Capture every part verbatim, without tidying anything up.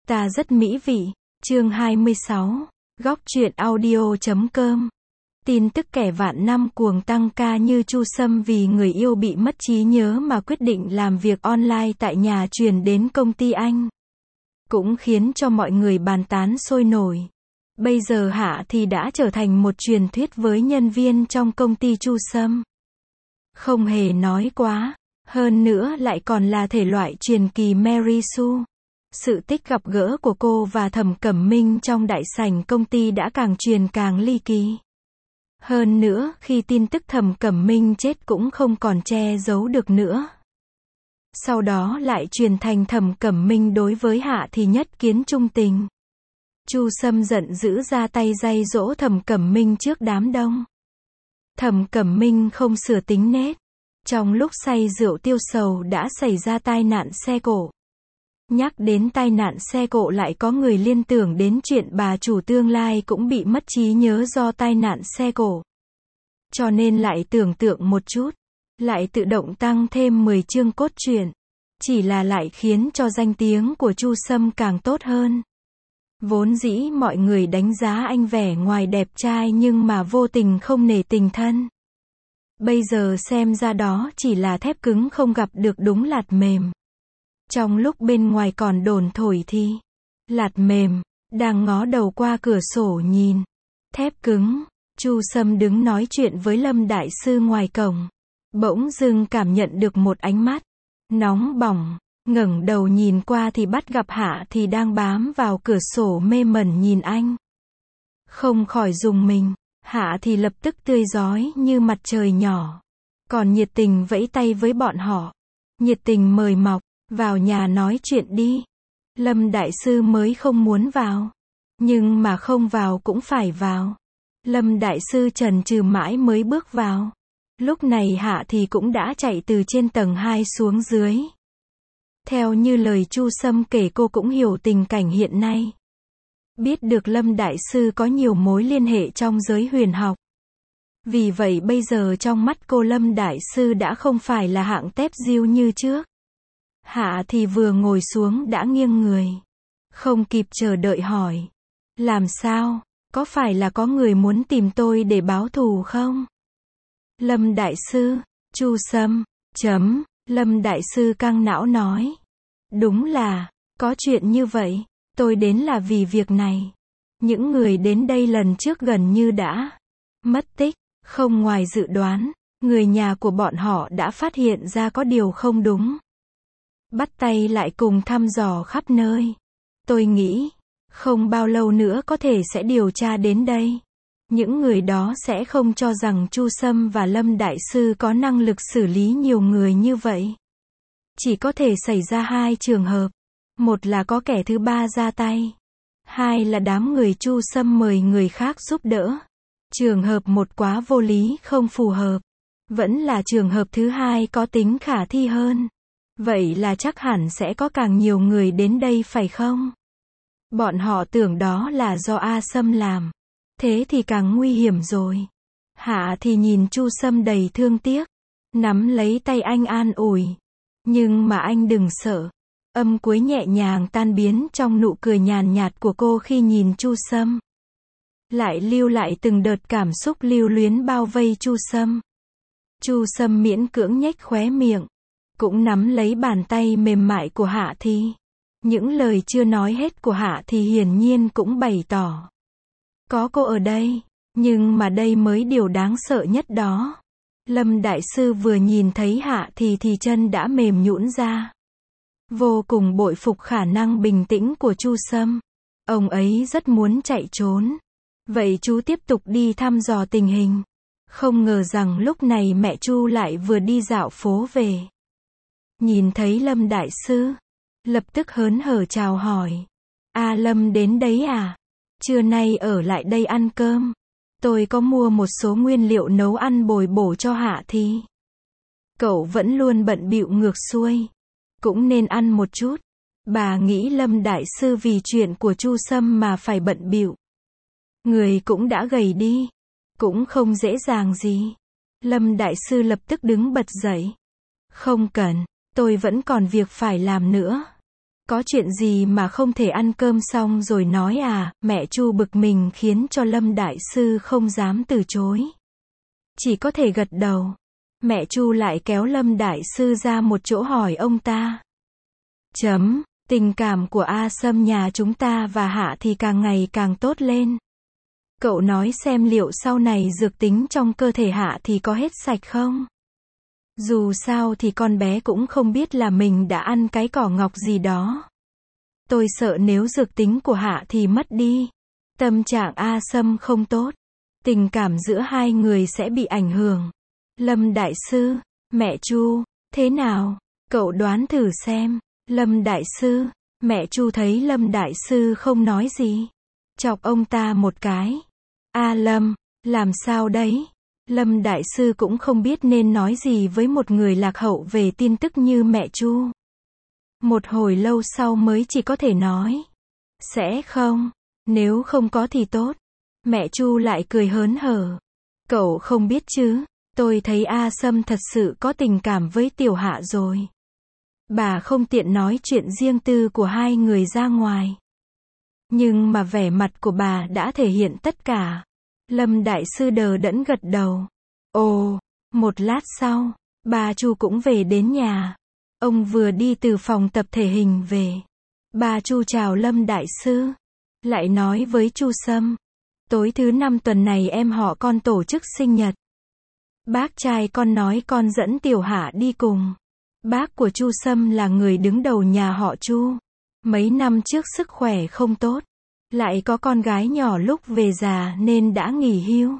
Ta rất mỹ vị. Chương hai mươi sáu. Góc truyện audio chấm com. Tin tức kẻ vạn năm cuồng tăng ca như Chu Sâm vì người yêu bị mất trí nhớ mà quyết định làm việc online tại nhà truyền đến công ty anh. Cũng khiến cho mọi người bàn tán sôi nổi. Bây giờ Hạ thì đã trở thành một truyền thuyết với nhân viên trong công ty Chu Sâm. Không hề nói quá. Hơn nữa lại còn là thể loại truyền kỳ Mary Sue. Sự tích gặp gỡ của cô và Thẩm Cẩm Minh trong đại sảnh công ty đã càng truyền càng ly kỳ. Hơn nữa, khi tin tức Thẩm Cẩm Minh chết cũng không còn che giấu được nữa. Sau đó lại truyền thành Thẩm Cẩm Minh đối với Hạ thì nhất kiến trung tình. Chu Sâm giận dữ ra tay day dỗ Thẩm Cẩm Minh trước đám đông. Thẩm Cẩm Minh không sửa tính nết. Trong lúc say rượu tiêu sầu đã xảy ra tai nạn xe cộ. Nhắc đến tai nạn xe cộ lại có người liên tưởng đến chuyện bà chủ tương lai cũng bị mất trí nhớ do tai nạn xe cộ. Cho nên lại tưởng tượng một chút, lại tự động tăng thêm mười chương cốt truyện. Chỉ là lại khiến cho danh tiếng của Chu Sâm càng tốt hơn. Vốn dĩ mọi người đánh giá anh vẻ ngoài đẹp trai nhưng mà vô tình không nể tình thân. Bây giờ xem ra đó chỉ là thép cứng không gặp được đúng lạt mềm. Trong lúc bên ngoài còn đồn thổi thì lạt mềm đang ngó đầu qua cửa sổ nhìn thép cứng. Chu Sâm đứng nói chuyện với Lâm đại sư ngoài cổng, bỗng dưng cảm nhận được một ánh mắt nóng bỏng, ngẩng đầu nhìn qua thì bắt gặp Hạ thì đang bám vào cửa sổ mê mẩn nhìn anh. Không khỏi rùng mình. Hạ thì lập tức tươi rói như mặt trời nhỏ, còn nhiệt tình vẫy tay với bọn họ, nhiệt tình mời mọc, vào nhà nói chuyện đi. Lâm đại sư mới không muốn vào, nhưng mà không vào cũng phải vào. Lâm đại sư chần chừ mãi mới bước vào. Lúc này Hạ thì cũng đã chạy từ trên tầng hai xuống dưới. Theo như lời Chu Sâm kể, cô cũng hiểu tình cảnh hiện nay. Biết được Lâm đại sư có nhiều mối liên hệ trong giới huyền học. Vì vậy bây giờ trong mắt cô Lâm đại sư đã không phải là hạng tép diêu như trước. Hạ thì vừa ngồi xuống đã nghiêng người, không kịp chờ đợi hỏi: làm sao? Có phải là có người muốn tìm tôi để báo thù không? Lâm đại sư, Chu Sâm, chấm, Lâm đại sư căng não nói: đúng là, có chuyện như vậy. Tôi đến là vì việc này. Những người đến đây lần trước gần như đã mất tích. Không ngoài dự đoán, người nhà của bọn họ đã phát hiện ra có điều không đúng. Bắt tay lại cùng thăm dò khắp nơi. Tôi nghĩ, không bao lâu nữa có thể sẽ điều tra đến đây. Những người đó sẽ không cho rằng Chu Sâm và Lâm đại sư có năng lực xử lý nhiều người như vậy. Chỉ có thể xảy ra hai trường hợp. Một là có kẻ thứ ba ra tay. Hai là đám người Chu Sâm mời người khác giúp đỡ. Trường hợp một quá vô lý không phù hợp. Vẫn là trường hợp thứ hai có tính khả thi hơn. Vậy là chắc hẳn sẽ có càng nhiều người đến đây phải không? Bọn họ tưởng đó là do A Sâm làm. Thế thì càng nguy hiểm rồi. Hạ thì nhìn Chu Sâm đầy thương tiếc. Nắm lấy tay anh an ủi. Nhưng mà anh đừng sợ. Âm cuối nhẹ nhàng tan biến trong nụ cười nhàn nhạt của cô khi nhìn Chu Sâm. Lại lưu lại từng đợt cảm xúc lưu luyến bao vây Chu Sâm. Chu Sâm miễn cưỡng nhếch khóe miệng, cũng nắm lấy bàn tay mềm mại của Hạ Thi. Những lời chưa nói hết của Hạ Thi hiển nhiên cũng bày tỏ. Có cô ở đây, nhưng mà đây mới điều đáng sợ nhất đó. Lâm đại sư vừa nhìn thấy Hạ Thi thì chân đã mềm nhũn ra. Vô cùng bội phục khả năng bình tĩnh của Chu Sâm. Ông ấy rất muốn chạy trốn. Vậy chú tiếp tục đi thăm dò tình hình. Không ngờ rằng lúc này mẹ Chu lại vừa đi dạo phố về. Nhìn thấy Lâm đại sư, lập tức hớn hở chào hỏi. A Lâm đến đấy à? Trưa nay ở lại đây ăn cơm. Tôi có mua một số nguyên liệu nấu ăn bồi bổ cho Hạ Thi. Cậu vẫn luôn bận bịu ngược xuôi. Cũng nên ăn một chút. Bà nghĩ Lâm đại sư vì chuyện của Chu Sâm mà phải bận bịu. Người cũng đã gầy đi. Cũng không dễ dàng gì. Lâm đại sư lập tức đứng bật dậy. Không cần, tôi vẫn còn việc phải làm nữa. Có chuyện gì mà không thể ăn cơm xong rồi nói à, mẹ Chu bực mình khiến cho Lâm Đại Sư không dám từ chối. Chỉ có thể gật đầu. Mẹ Chu lại kéo Lâm Đại Sư ra một chỗ hỏi ông ta. Chấm, tình cảm của A Sâm nhà chúng ta và Hạ thì càng ngày càng tốt lên. Cậu nói xem liệu sau này dược tính trong cơ thể Hạ thì có hết sạch không? Dù sao thì con bé cũng không biết là mình đã ăn cái cỏ ngọc gì đó. Tôi sợ nếu dược tính của Hạ thì mất đi. Tâm trạng A Sâm không tốt. Tình cảm giữa hai người sẽ bị ảnh hưởng. Lâm Đại Sư, mẹ Chu, thế nào? Cậu đoán thử xem. Lâm Đại Sư, mẹ Chu thấy Lâm Đại Sư không nói gì. Chọc ông ta một cái. A Lâm, làm sao đấy? Lâm Đại Sư cũng không biết nên nói gì với một người lạc hậu về tin tức như mẹ Chu. Một hồi lâu sau mới chỉ có thể nói. Sẽ không, nếu không có thì tốt. Mẹ Chu lại cười hớn hở. Cậu không biết chứ, tôi thấy A Sâm thật sự có tình cảm với Tiểu Hạ rồi. Bà không tiện nói chuyện riêng tư của hai người ra ngoài. Nhưng mà vẻ mặt của bà đã thể hiện tất cả. Lâm Đại Sư đờ đẫn gật đầu. Ồ, một lát sau, bà Chu cũng về đến nhà. Ông vừa đi từ phòng tập thể hình về. Bà Chu chào Lâm Đại Sư. Lại nói với Chu Sâm. Tối thứ năm tuần này em họ con tổ chức sinh nhật. Bác trai con nói con dẫn Tiểu Hạ đi cùng. Bác của Chu Sâm là người đứng đầu nhà họ Chu. Mấy năm trước sức khỏe không tốt. Lại có con gái nhỏ lúc về già nên đã nghỉ hưu.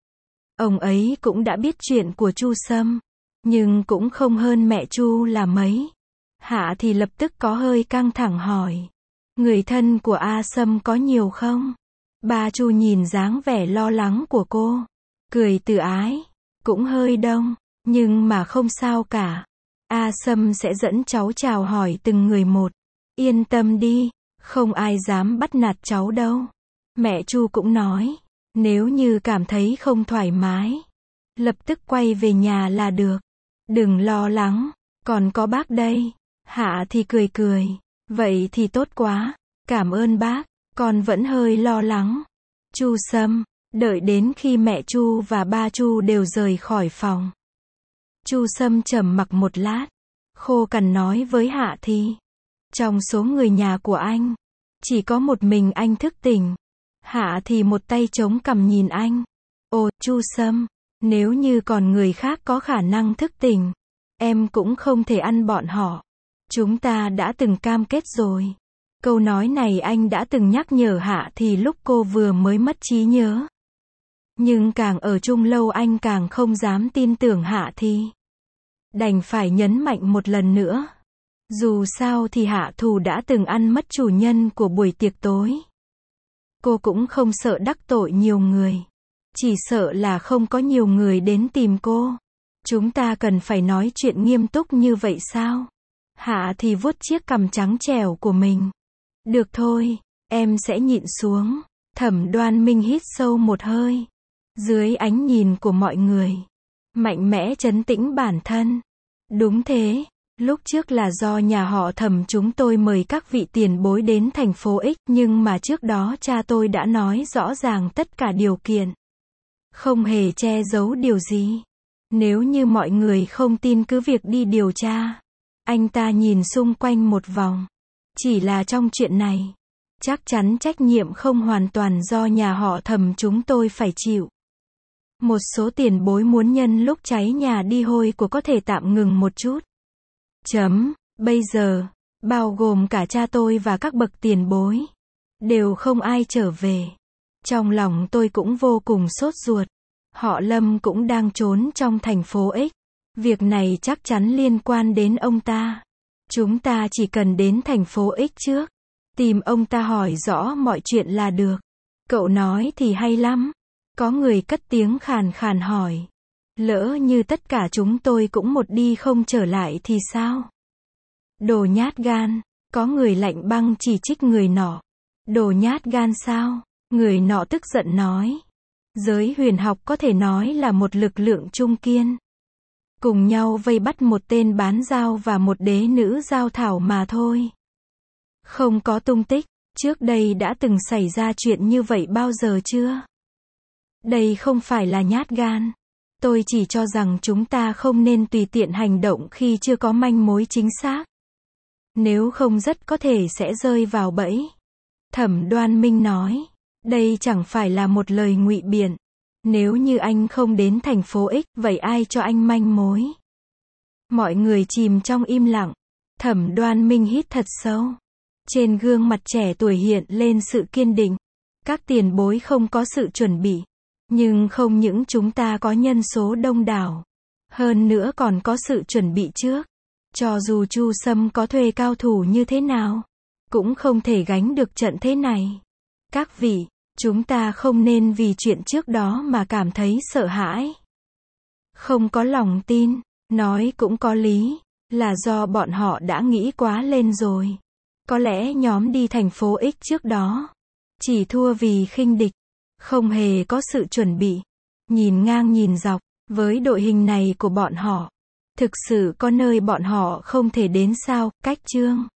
Ông ấy cũng đã biết chuyện của Chu Sâm. Nhưng cũng không hơn mẹ Chu là mấy. Hạ thì lập tức có hơi căng thẳng hỏi. Người thân của A Sâm có nhiều không? Bà Chu nhìn dáng vẻ lo lắng của cô. Cười từ ái. Cũng hơi đông. Nhưng mà không sao cả. A Sâm sẽ dẫn cháu chào hỏi từng người một. Yên tâm đi. Không ai dám bắt nạt cháu đâu. Mẹ Chu cũng nói. Nếu như cảm thấy không thoải mái. Lập tức quay về nhà là được. Đừng lo lắng. Còn có bác đây. Hạ thì cười cười. Vậy thì tốt quá. Cảm ơn bác. Con vẫn hơi lo lắng. Chu Sâm. Đợi đến khi mẹ Chu và ba Chu đều rời khỏi phòng. Chu Sâm trầm mặc một lát. Khô cằn nói với Hạ thì. Trong số người nhà của anh. Chỉ có một mình anh thức tỉnh. Hạ thì một tay chống cằm nhìn anh. Ồ, Chu Sâm. Nếu như còn người khác có khả năng thức tỉnh. Em cũng không thể ăn bọn họ. Chúng ta đã từng cam kết rồi. Câu nói này anh đã từng nhắc nhở Hạ thì lúc cô vừa mới mất trí nhớ. Nhưng càng ở chung lâu anh càng không dám tin tưởng Hạ thì. Đành phải nhấn mạnh một lần nữa. Dù sao thì Hạ Thù đã từng ăn mất chủ nhân của buổi tiệc tối. Cô cũng không sợ đắc tội nhiều người. Chỉ sợ là không có nhiều người đến tìm cô. Chúng ta cần phải nói chuyện nghiêm túc như vậy sao? Hạ thì vuốt chiếc cằm trắng trẻo của mình. Được thôi, em sẽ nhịn xuống. Thẩm Đoan Minh hít sâu một hơi. Dưới ánh nhìn của mọi người. Mạnh mẽ trấn tĩnh bản thân. Đúng thế. Lúc trước là do nhà họ Thẩm chúng tôi mời các vị tiền bối đến thành phố X, nhưng mà trước đó cha tôi đã nói rõ ràng tất cả điều kiện. Không hề che giấu điều gì. Nếu như mọi người không tin cứ việc đi điều tra. Anh ta nhìn xung quanh một vòng. Chỉ là trong chuyện này. Chắc chắn trách nhiệm không hoàn toàn do nhà họ Thẩm chúng tôi phải chịu. Một số tiền bối muốn nhân lúc cháy nhà đi hôi của có thể tạm ngừng một chút. Chấm, bây giờ, bao gồm cả cha tôi và các bậc tiền bối. Đều không ai trở về. Trong lòng tôi cũng vô cùng sốt ruột. Họ Lâm cũng đang trốn trong thành phố X. Việc này chắc chắn liên quan đến ông ta. Chúng ta chỉ cần đến thành phố X trước. Tìm ông ta hỏi rõ mọi chuyện là được. Cậu nói thì hay lắm. Có người cất tiếng khàn khàn hỏi. Lỡ như tất cả chúng tôi cũng một đi không trở lại thì sao? Đồ nhát gan. Có người lạnh băng chỉ trích người nọ. Đồ nhát gan sao? Người nọ tức giận nói. Giới huyền học có thể nói là một lực lượng trung kiên. Cùng nhau vây bắt một tên bán dao và một đế nữ giao thảo mà thôi. Không có tung tích. Trước đây đã từng xảy ra chuyện như vậy bao giờ chưa? Đây không phải là nhát gan. Tôi chỉ cho rằng chúng ta không nên tùy tiện hành động khi chưa có manh mối chính xác. Nếu không rất có thể sẽ rơi vào bẫy. Thẩm Đoan Minh nói. Đây chẳng phải là một lời ngụy biện. Nếu như anh không đến thành phố X, vậy ai cho anh manh mối? Mọi người chìm trong im lặng. Thẩm Đoan Minh hít thật sâu. Trên gương mặt trẻ tuổi hiện lên sự kiên định. Các tiền bối không có sự chuẩn bị. Nhưng không những chúng ta có nhân số đông đảo. Hơn nữa còn có sự chuẩn bị trước. Cho dù Chu Sâm có thuê cao thủ như thế nào, cũng không thể gánh được trận thế này. Các vị, chúng ta không nên vì chuyện trước đó mà cảm thấy sợ hãi. Không có lòng tin, nói cũng có lý, là do bọn họ đã nghĩ quá lên rồi. Có lẽ nhóm đi thành phố X trước đó, chỉ thua vì khinh địch, không hề có sự chuẩn bị. Nhìn ngang nhìn dọc, với đội hình này của bọn họ, thực sự có nơi bọn họ không thể đến sao? Cách Chương